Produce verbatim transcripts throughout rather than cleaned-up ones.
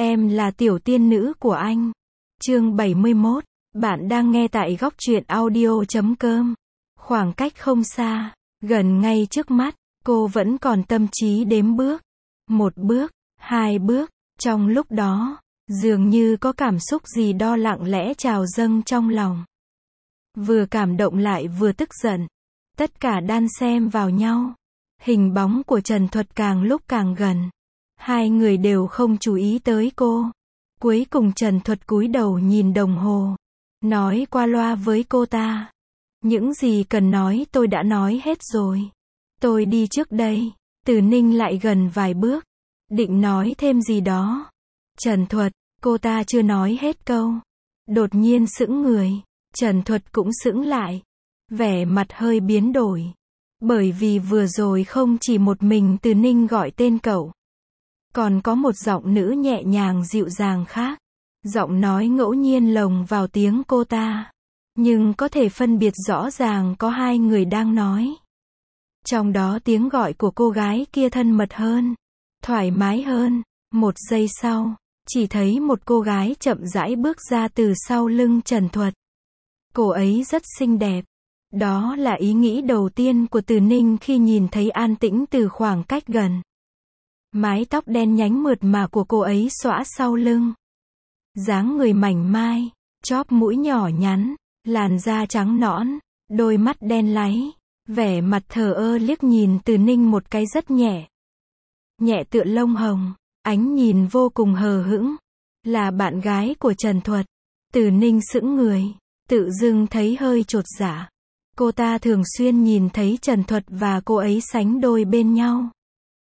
Em là tiểu tiên nữ của anh. Chương bảy mươi mốt. Bạn đang nghe tại góc truyện audio chấm com. Khoảng cách không xa, gần ngay trước mắt, cô vẫn còn tâm trí đếm bước. Một bước, hai bước, trong lúc đó, dường như có cảm xúc gì đó lặng lẽ trào dâng trong lòng. Vừa cảm động lại vừa tức giận. Tất cả đan xen vào nhau. Hình bóng của Trần Thuật càng lúc càng gần. Hai người đều không chú ý tới cô. Cuối cùng Trần Thuật cúi đầu nhìn đồng hồ. Nói qua loa với cô ta. Những gì cần nói tôi đã nói hết rồi. Tôi đi trước đây. Từ Ninh lại gần vài bước. Định nói thêm gì đó. Trần Thuật, cô ta chưa nói hết câu. Đột nhiên sững người. Trần Thuật cũng sững lại. Vẻ mặt hơi biến đổi. Bởi vì vừa rồi không chỉ một mình Từ Ninh gọi tên cậu. Còn có một giọng nữ nhẹ nhàng dịu dàng khác. Giọng nói ngẫu nhiên lồng vào tiếng cô ta. Nhưng có thể phân biệt rõ ràng có hai người đang nói. Trong đó tiếng gọi của cô gái kia thân mật hơn. Thoải mái hơn. Một giây sau, chỉ thấy một cô gái chậm rãi bước ra từ sau lưng Trần Thuật. Cô ấy rất xinh đẹp. Đó là ý nghĩ đầu tiên của Từ Ninh khi nhìn thấy An Tĩnh từ khoảng cách gần. Mái tóc đen nhánh mượt mà của cô ấy xõa sau lưng. Dáng người mảnh mai, chóp mũi nhỏ nhắn, làn da trắng nõn, đôi mắt đen láy, vẻ mặt thờ ơ liếc nhìn Từ Ninh một cái rất nhẹ. Nhẹ tựa lông hồng, ánh nhìn vô cùng hờ hững. Là bạn gái của Trần Thuật. Từ Ninh sững người, tự dưng thấy hơi chột dạ. Cô ta thường xuyên nhìn thấy Trần Thuật và cô ấy sánh đôi bên nhau.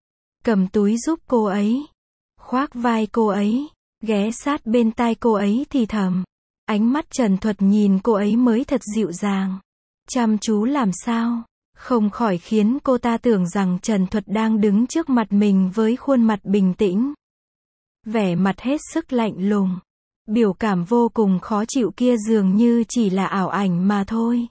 Cầm túi giúp cô ấy, khoác vai cô ấy, ghé sát bên tai cô ấy thì thầm. Ánh mắt Trần Thuật nhìn cô ấy mới thật dịu dàng, chăm chú làm sao, không khỏi khiến cô ta tưởng rằng Trần Thuật đang đứng trước mặt mình với khuôn mặt bình tĩnh. Vẻ mặt hết sức lạnh lùng, biểu cảm vô cùng khó chịu kia dường như chỉ là ảo ảnh mà thôi.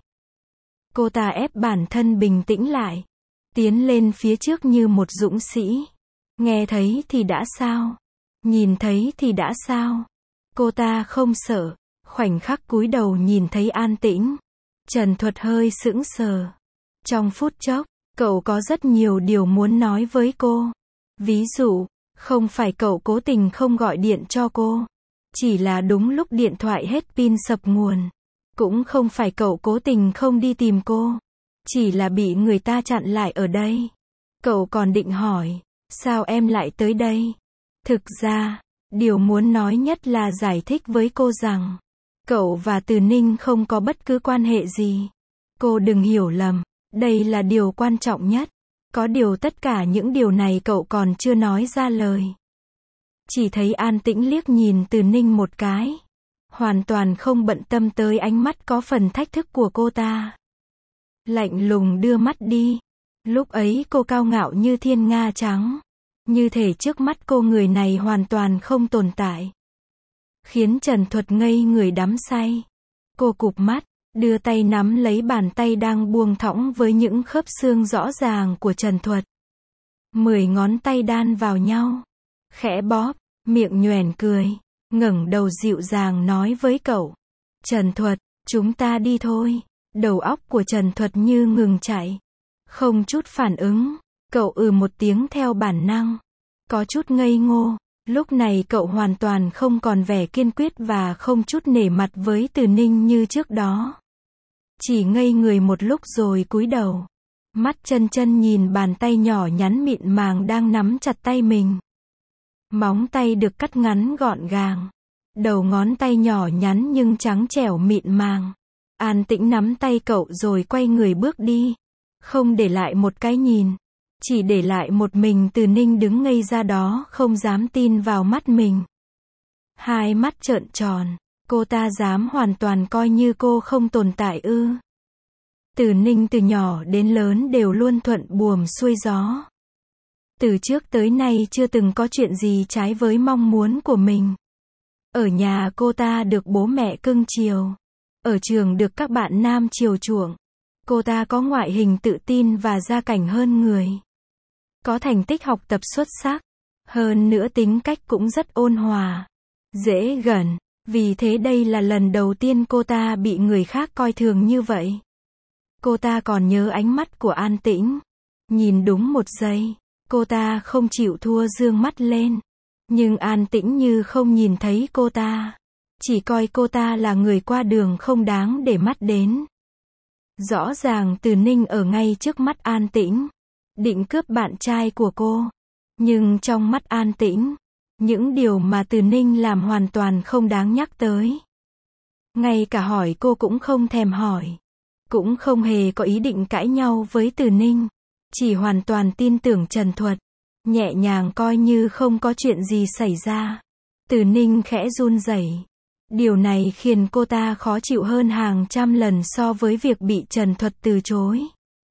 Cô ta ép bản thân bình tĩnh lại, tiến lên phía trước như một dũng sĩ. Nghe thấy thì đã sao? Nhìn thấy thì đã sao? Cô ta không sợ, khoảnh khắc cúi đầu nhìn thấy An Tĩnh. Trần Thuật hơi sững sờ. Trong phút chốc, cậu có rất nhiều điều muốn nói với cô. Ví dụ, không phải cậu cố tình không gọi điện cho cô. Chỉ là đúng lúc điện thoại hết pin sập nguồn. Cũng không phải cậu cố tình không đi tìm cô. Chỉ là bị người ta chặn lại ở đây. Cậu còn định hỏi, sao em lại tới đây? Thực ra, điều muốn nói nhất là giải thích với cô rằng, cậu và Từ Ninh không có bất cứ quan hệ gì. Cô đừng hiểu lầm, đây là điều quan trọng nhất. Có điều tất cả những điều này cậu còn chưa nói ra lời. Chỉ thấy An Tĩnh liếc nhìn Từ Ninh một cái. Hoàn toàn không bận tâm tới ánh mắt có phần thách thức của cô ta. Lạnh lùng đưa mắt đi. Lúc ấy cô cao ngạo như thiên nga trắng. Như thể trước mắt cô người này hoàn toàn không tồn tại. Khiến Trần Thuật ngây người đắm say. Cô cụp mắt, đưa tay nắm lấy bàn tay đang buông thõng với những khớp xương rõ ràng của Trần Thuật. Mười ngón tay đan vào nhau. Khẽ bóp, miệng nhoẻn cười. Ngẩng đầu dịu dàng nói với cậu. Trần Thuật, chúng ta đi thôi. Đầu óc của Trần Thuật như ngừng chạy. Không chút phản ứng. Cậu ừ một tiếng theo bản năng. Có chút ngây ngô. Lúc này cậu hoàn toàn không còn vẻ kiên quyết và không chút nể mặt với Từ Ninh như trước đó. Chỉ ngây người một lúc rồi cúi đầu. Mắt chân chân nhìn bàn tay nhỏ nhắn mịn màng đang nắm chặt tay mình. Móng tay được cắt ngắn gọn gàng. Đầu ngón tay nhỏ nhắn nhưng trắng trẻo mịn màng. An Tĩnh nắm tay cậu rồi quay người bước đi. Không để lại một cái nhìn. Chỉ để lại một mình Từ Ninh đứng ngây ra đó không dám tin vào mắt mình. Hai mắt trợn tròn. Cô ta dám hoàn toàn coi như cô không tồn tại ư? Từ Ninh từ nhỏ đến lớn đều luôn thuận buồm xuôi gió. Từ trước tới nay chưa từng có chuyện gì trái với mong muốn của mình. Ở nhà cô ta được bố mẹ cưng chiều. Ở trường được các bạn nam chiều chuộng. Cô ta có ngoại hình tự tin và gia cảnh hơn người. Có thành tích học tập xuất sắc. Hơn nữa tính cách cũng rất ôn hòa, dễ gần. Vì thế đây là lần đầu tiên cô ta bị người khác coi thường như vậy. Cô ta còn nhớ ánh mắt của An Tĩnh. Nhìn đúng một giây, cô ta không chịu thua dương mắt lên. Nhưng An Tĩnh như không nhìn thấy cô ta. Chỉ coi cô ta là người qua đường không đáng để mắt đến. Rõ ràng Từ Ninh ở ngay trước mắt An Tĩnh, định cướp bạn trai của cô. Nhưng trong mắt An Tĩnh, những điều mà Từ Ninh làm hoàn toàn không đáng nhắc tới. Ngay cả hỏi cô cũng không thèm hỏi. Cũng không hề có ý định cãi nhau với Từ Ninh. Chỉ hoàn toàn tin tưởng Trần Thuật. Nhẹ nhàng coi như không có chuyện gì xảy ra. Từ Ninh khẽ run rẩy. Điều này khiến cô ta khó chịu hơn hàng trăm lần so với việc bị Trần Thuật từ chối.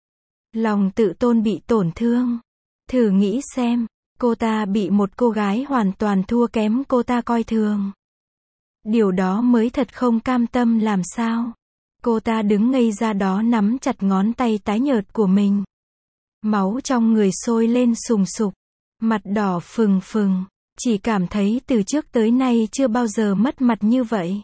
Lòng tự tôn bị tổn thương. Thử nghĩ xem, cô ta bị một cô gái hoàn toàn thua kém cô ta coi thường. Điều đó mới thật không cam tâm làm sao. Cô ta đứng ngây ra đó nắm chặt ngón tay tái nhợt của mình. Máu trong người sôi lên sùng sục. Mặt đỏ phừng phừng. Chỉ cảm thấy từ trước tới nay chưa bao giờ mất mặt như vậy.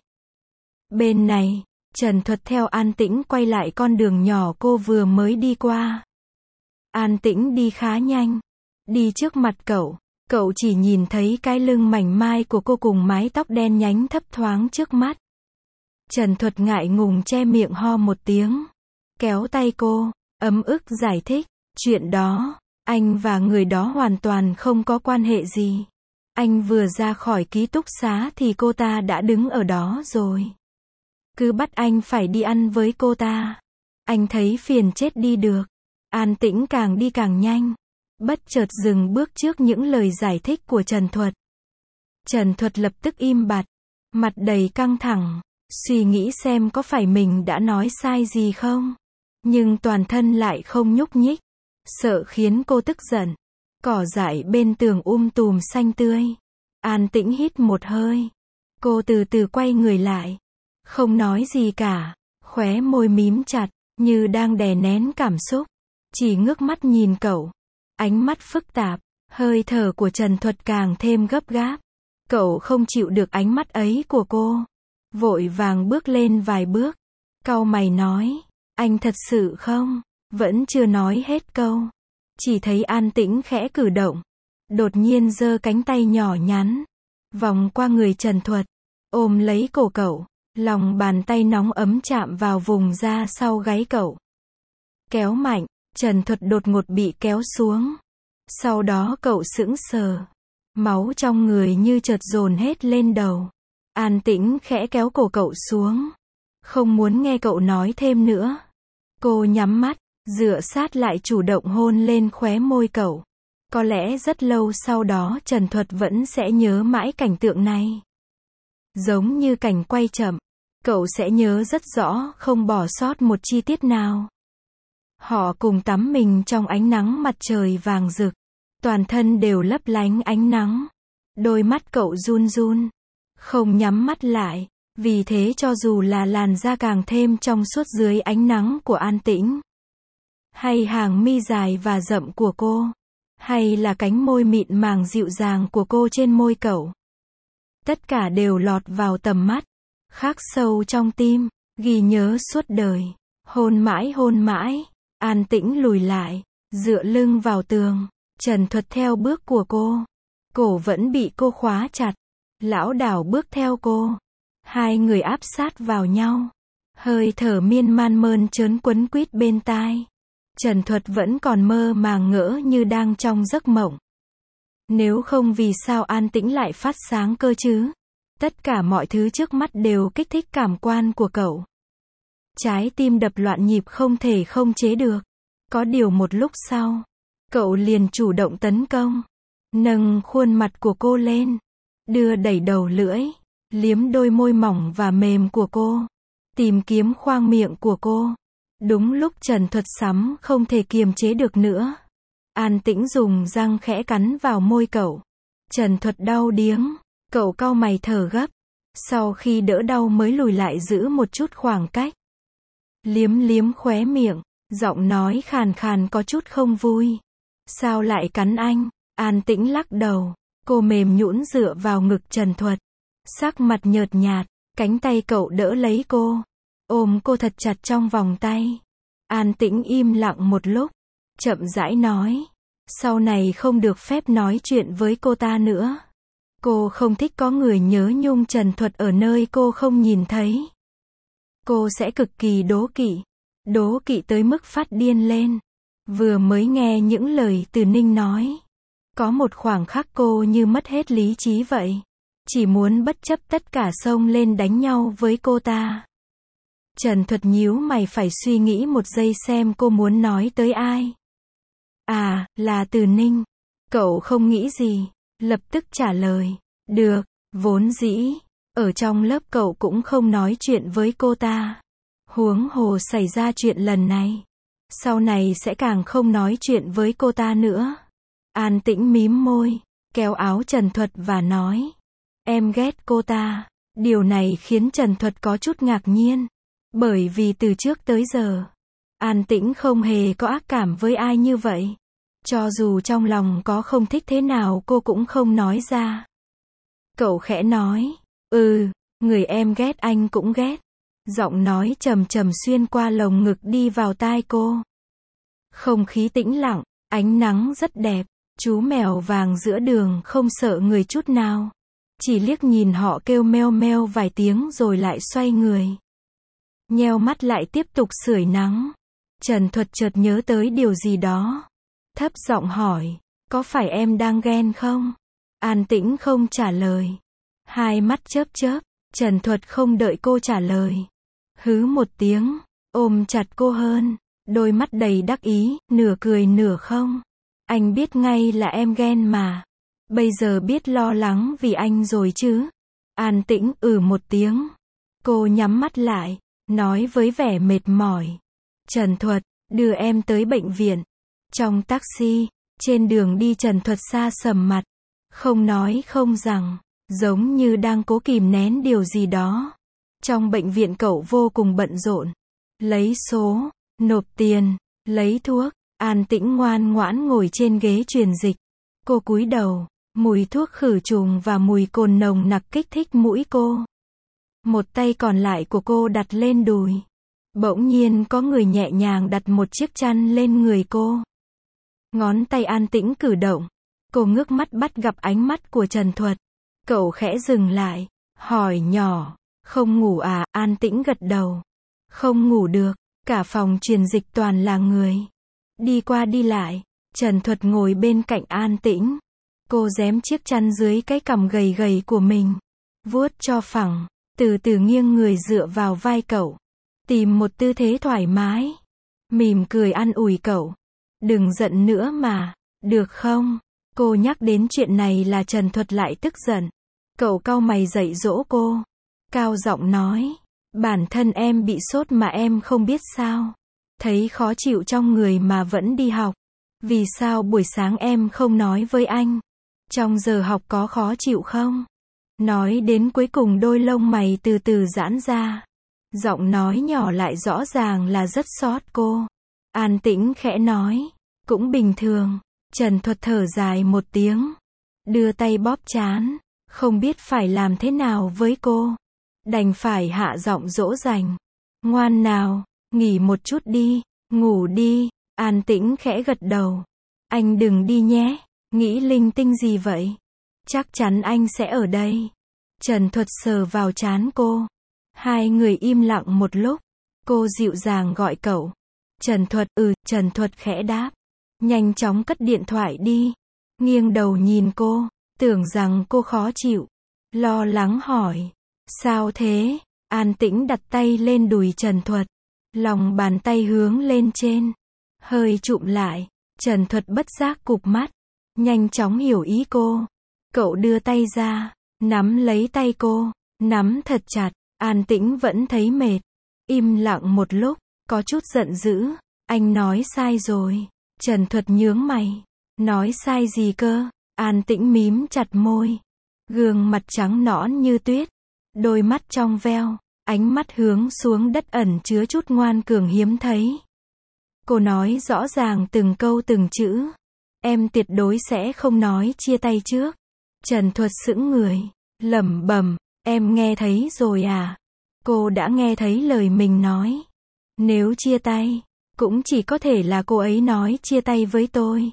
Bên này, Trần Thuật theo An Tĩnh quay lại con đường nhỏ cô vừa mới đi qua. An Tĩnh đi khá nhanh. Đi trước mặt cậu, cậu chỉ nhìn thấy cái lưng mảnh mai của cô cùng mái tóc đen nhánh thấp thoáng trước mắt. Trần Thuật ngại ngùng che miệng ho một tiếng. Kéo tay cô, ấm ức giải thích. Chuyện đó, anh và người đó hoàn toàn không có quan hệ gì. Anh vừa ra khỏi ký túc xá thì cô ta đã đứng ở đó rồi. Cứ bắt anh phải đi ăn với cô ta. Anh thấy phiền chết đi được. An Tĩnh càng đi càng nhanh. Bất chợt dừng bước trước những lời giải thích của Trần Thuật. Trần Thuật lập tức im bặt. Mặt đầy căng thẳng. Suy nghĩ xem có phải mình đã nói sai gì không. Nhưng toàn thân lại không nhúc nhích. Sợ khiến cô tức giận. Cỏ dại bên tường um tùm xanh tươi. An Tĩnh hít một hơi. Cô từ từ quay người lại. Không nói gì cả. Khóe môi mím chặt, như đang đè nén cảm xúc. Chỉ ngước mắt nhìn cậu. Ánh mắt phức tạp. Hơi thở của Trần Thuật càng thêm gấp gáp. Cậu không chịu được ánh mắt ấy của cô. Vội vàng bước lên vài bước. Cau mày nói. Anh thật sự không? Vẫn chưa nói hết câu. Chỉ thấy An Tĩnh khẽ cử động. Đột nhiên giơ cánh tay nhỏ nhắn. Vòng qua người Trần Thuật. Ôm lấy cổ cậu. Lòng bàn tay nóng ấm chạm vào vùng da sau gáy cậu. Kéo mạnh. Trần Thuật đột ngột bị kéo xuống. Sau đó cậu sững sờ. Máu trong người như chợt dồn hết lên đầu. An Tĩnh khẽ kéo cổ cậu xuống. Không muốn nghe cậu nói thêm nữa. Cô nhắm mắt, dựa sát lại chủ động hôn lên khóe môi cậu. Có lẽ rất lâu sau đó Trần Thuật vẫn sẽ nhớ mãi cảnh tượng này. Giống như cảnh quay chậm. Cậu sẽ nhớ rất rõ, không bỏ sót một chi tiết nào. Họ cùng tắm mình trong ánh nắng mặt trời vàng rực. Toàn thân đều lấp lánh ánh nắng. Đôi mắt cậu run run. Không nhắm mắt lại. Vì thế cho dù là làn da càng thêm trong suốt dưới ánh nắng của An Tĩnh. Hay hàng mi dài và rậm của cô. Hay là cánh môi mịn màng dịu dàng của cô trên môi cậu. Tất cả đều lọt vào tầm mắt. Khắc sâu trong tim. Ghi nhớ suốt đời. Hôn mãi hôn mãi. An Tĩnh lùi lại. Dựa lưng vào tường. Trần Thuật theo bước của cô. Cổ vẫn bị cô khóa chặt. Lảo đảo bước theo cô. Hai người áp sát vào nhau. Hơi thở miên man mơn trớn quấn quýt bên tai. Trần Thuật vẫn còn mơ màng ngỡ như đang trong giấc mộng. Nếu không vì sao An Tĩnh lại phát sáng cơ chứ? Tất cả mọi thứ trước mắt đều kích thích cảm quan của cậu. Trái tim đập loạn nhịp không thể không chế được. Có điều một lúc sau, cậu liền chủ động tấn công. Nâng khuôn mặt của cô lên. Đưa đẩy đầu lưỡi. Liếm đôi môi mỏng và mềm của cô. Tìm kiếm khoang miệng của cô. Đúng lúc Trần Thuật sắm không thể kiềm chế được nữa. An Tĩnh dùng răng khẽ cắn vào môi cậu. Trần Thuật đau điếng. Cậu cau mày thở gấp. Sau khi đỡ đau mới lùi lại giữ một chút khoảng cách. Liếm liếm khóe miệng. Giọng nói khàn khàn có chút không vui. Sao lại cắn anh? An Tĩnh lắc đầu. Cô mềm nhũn dựa vào ngực Trần Thuật. Sắc mặt nhợt nhạt, cánh tay cậu đỡ lấy cô. Ôm cô thật chặt trong vòng tay. An Tĩnh im lặng một lúc. Chậm rãi nói. Sau này không được phép nói chuyện với cô ta nữa. Cô không thích có người nhớ nhung Trần Thuật ở nơi cô không nhìn thấy. Cô sẽ cực kỳ đố kỵ. Đố kỵ tới mức phát điên lên. Vừa mới nghe những lời từ Ninh nói. Có một khoảng khắc cô như mất hết lý trí vậy. Chỉ muốn bất chấp tất cả xông lên đánh nhau với cô ta. Trần Thuật nhíu mày phải suy nghĩ một giây xem cô muốn nói tới ai. À, là từ Ninh. Cậu không nghĩ gì. Lập tức trả lời. Được, vốn dĩ. Ở trong lớp cậu cũng không nói chuyện với cô ta. Huống hồ xảy ra chuyện lần này. Sau này sẽ càng không nói chuyện với cô ta nữa. An Tĩnh mím môi, kéo áo Trần Thuật và nói. Em ghét cô ta. Điều này khiến Trần Thuật có chút ngạc nhiên. Bởi vì từ trước tới giờ, An Tĩnh không hề có ác cảm với ai như vậy. Cho dù trong lòng có không thích thế nào cô cũng không nói ra. Cậu khẽ nói. Ừ, người em ghét anh cũng ghét. Giọng nói trầm trầm xuyên qua lồng ngực đi vào tai cô. Không khí tĩnh lặng, ánh nắng rất đẹp. Chú mèo vàng giữa đường không sợ người chút nào. Chỉ liếc nhìn họ kêu meo meo vài tiếng rồi lại xoay người. Nheo mắt lại tiếp tục sưởi nắng. Trần Thuật chợt nhớ tới điều gì đó. Thấp giọng hỏi. Có phải em đang ghen không? An Tĩnh không trả lời. Hai mắt chớp chớp. Trần Thuật không đợi cô trả lời. Hứ một tiếng. Ôm chặt cô hơn. Đôi mắt đầy đắc ý, nửa cười nửa không. Anh biết ngay là em ghen mà. Bây giờ biết lo lắng vì anh rồi chứ. An Tĩnh ừ một tiếng. Cô nhắm mắt lại. Nói với vẻ mệt mỏi. Trần Thuật, đưa em tới bệnh viện. Trong taxi, trên đường đi Trần Thuật xa sầm mặt. Không nói không rằng. Giống như đang cố kìm nén điều gì đó. Trong bệnh viện cậu vô cùng bận rộn. Lấy số, nộp tiền, lấy thuốc. An Tĩnh ngoan ngoãn ngồi trên ghế truyền dịch. Cô cúi đầu. Mùi thuốc khử trùng và mùi cồn nồng nặc kích thích mũi cô. Một tay còn lại của cô đặt lên đùi. Bỗng nhiên có người nhẹ nhàng đặt một chiếc chăn lên người cô. Ngón tay An Tĩnh cử động. Cô ngước mắt bắt gặp ánh mắt của Trần Thuật. Cậu khẽ dừng lại. Hỏi nhỏ. Không ngủ à? An Tĩnh gật đầu. Không ngủ được. Cả phòng truyền dịch toàn là người. Đi qua đi lại. Trần Thuật ngồi bên cạnh An Tĩnh. Cô giếm chiếc chăn dưới cái cằm gầy gầy của mình. Vuốt cho phẳng. Từ từ nghiêng người dựa vào vai cậu. Tìm một tư thế thoải mái. Mỉm cười an ủi cậu. Đừng giận nữa mà. Được không? Cô nhắc đến chuyện này là Trần Thuật lại tức giận. Cậu cau mày dạy dỗ cô. Cao giọng nói. Bản thân em bị sốt mà em không biết sao. Thấy khó chịu trong người mà vẫn đi học. Vì sao buổi sáng em không nói với anh? Trong giờ học có khó chịu không? Nói đến cuối cùng đôi lông mày từ từ giãn ra. Giọng nói nhỏ lại rõ ràng là rất xót cô. An Tĩnh khẽ nói. Cũng bình thường. Trần Thuật thở dài một tiếng. Đưa tay bóp trán. Không biết phải làm thế nào với cô. Đành phải hạ giọng dỗ dành. Ngoan nào, nghỉ một chút đi, ngủ đi. An Tĩnh khẽ gật đầu. Anh đừng đi nhé. Nghĩ linh tinh gì vậy? Chắc chắn anh sẽ ở đây. Trần Thuật sờ vào trán cô. Hai người im lặng một lúc. Cô dịu dàng gọi cậu. Trần Thuật, ừ, Trần Thuật khẽ đáp. Nhanh chóng cất điện thoại đi. Nghiêng đầu nhìn cô. Tưởng rằng cô khó chịu. Lo lắng hỏi. Sao thế? An Tĩnh đặt tay lên đùi Trần Thuật. Lòng bàn tay hướng lên trên. Hơi chụm lại. Trần Thuật bất giác cụp mắt. Nhanh chóng hiểu ý cô. Cậu đưa tay ra. Nắm lấy tay cô. Nắm thật chặt. An Tĩnh vẫn thấy mệt. Im lặng một lúc. Có chút giận dữ. Anh nói sai rồi. Trần Thuật nhướng mày. Nói sai gì cơ? An Tĩnh mím chặt môi. Gương mặt trắng nõn như tuyết. Đôi mắt trong veo. Ánh mắt hướng xuống đất ẩn chứa chút ngoan cường hiếm thấy. Cô nói rõ ràng từng câu từng chữ. Em tuyệt đối sẽ không nói chia tay trước. Trần Thuật sững người, lẩm bẩm, em nghe thấy rồi à? Cô đã nghe thấy lời mình nói. Nếu chia tay, cũng chỉ có thể là cô ấy nói chia tay với tôi.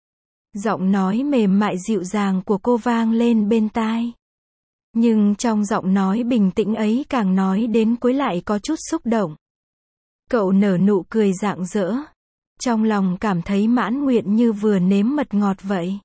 Giọng nói mềm mại dịu dàng của cô vang lên bên tai. Nhưng trong giọng nói bình tĩnh ấy càng nói đến cuối lại có chút xúc động. Cậu nở nụ cười rạng rỡ. Trong lòng cảm thấy mãn nguyện như vừa nếm mật ngọt vậy.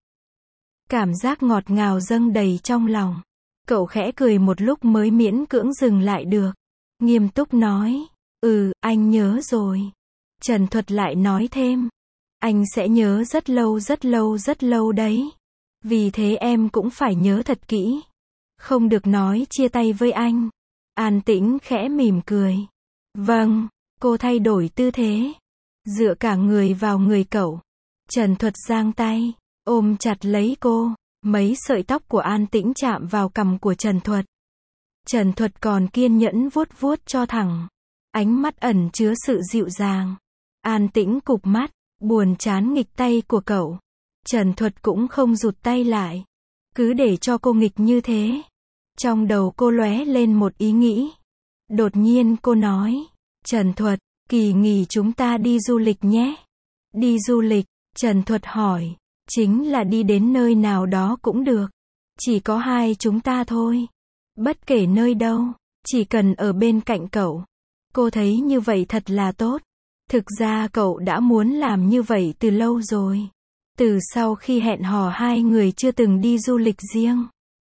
Cảm giác ngọt ngào dâng đầy trong lòng. Cậu khẽ cười một lúc mới miễn cưỡng dừng lại được. Nghiêm túc nói, ừ, anh nhớ rồi. Trần Thuật lại nói thêm, anh sẽ nhớ rất lâu rất lâu rất lâu đấy. Vì thế em cũng phải nhớ thật kỹ. Không được nói chia tay với anh. An Tĩnh khẽ mỉm cười. Vâng, cô thay đổi tư thế. Dựa cả người vào người cậu. Trần Thuật giang tay, ôm chặt lấy cô. Mấy sợi tóc của An Tĩnh chạm vào cằm của Trần Thuật. Trần Thuật còn kiên nhẫn vuốt vuốt cho thẳng. Ánh mắt ẩn chứa sự dịu dàng. An Tĩnh cụp mắt, buồn chán nghịch tay của cậu. Trần Thuật cũng không rụt tay lại. Cứ để cho cô nghịch như thế. Trong đầu cô lóe lên một ý nghĩ. Đột nhiên cô nói, Trần Thuật, kỳ nghỉ chúng ta đi du lịch nhé. Đi du lịch, Trần Thuật hỏi, chính là đi đến nơi nào đó cũng được. Chỉ có hai chúng ta thôi. Bất kể nơi đâu, chỉ cần ở bên cạnh cậu. Cô thấy như vậy thật là tốt. Thực ra cậu đã muốn làm như vậy từ lâu rồi. Từ sau khi hẹn hò hai người chưa từng đi du lịch riêng.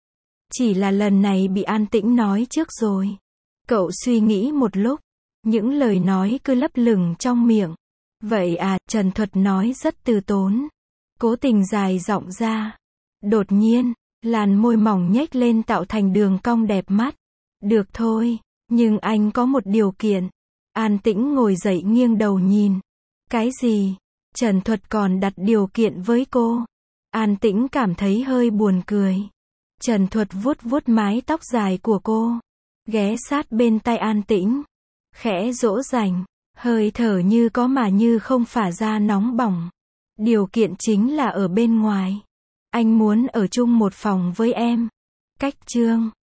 Chỉ là lần này bị An Tĩnh nói trước rồi. Cậu suy nghĩ một lúc. Những lời nói cứ lấp lửng trong miệng. Vậy à, Trần Thuật nói rất từ tốn. Cố tình dài giọng ra. Đột nhiên, làn môi mỏng nhếch lên tạo thành đường cong đẹp mắt. Được thôi, nhưng anh có một điều kiện. An Tĩnh ngồi dậy nghiêng đầu nhìn. Cái gì? Trần Thuật còn đặt điều kiện với cô. An Tĩnh cảm thấy hơi buồn cười. Trần Thuật vuốt vuốt mái tóc dài của cô. Ghé sát bên tai An Tĩnh. Khẽ dỗ dành. Hơi thở như có mà như không phả ra nóng bỏng. Điều kiện chính là ở bên ngoài. Anh muốn ở chung một phòng với em. Cách chương